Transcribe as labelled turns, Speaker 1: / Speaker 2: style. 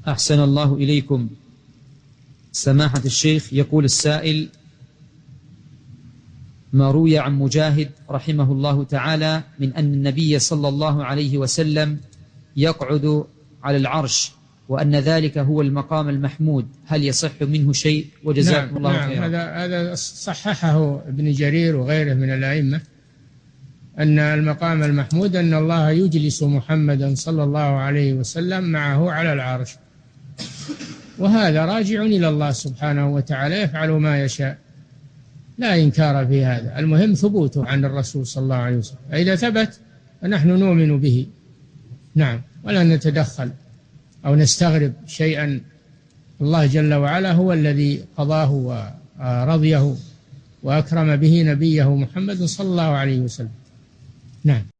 Speaker 1: أحسن الله إليكم. سماحة الشيخ، يقول السائل: ما روي عن مجاهد رحمه الله تعالى من أن النبي صلى الله عليه وسلم يقعد على العرش وأن ذلك هو المقام المحمود، هل يصح منه شيء؟ وجزاكم الله خيرا.
Speaker 2: هذا صححه ابن جرير وغيره من الأئمة، أن المقام المحمود أن الله يجلس محمدا صلى الله عليه وسلم معه على العرش، وهذا راجع إلى الله سبحانه وتعالى يفعل ما يشاء، لا إنكار في هذا، المهم ثبوته عن الرسول صلى الله عليه وسلم، فإذا ثبت فنحن نؤمن به، نعم، ولا نتدخل أو نستغرب شيئا الله جل وعلا هو الذي قضاه ورضيه وأكرم به نبيه محمد صلى الله عليه وسلم. نعم.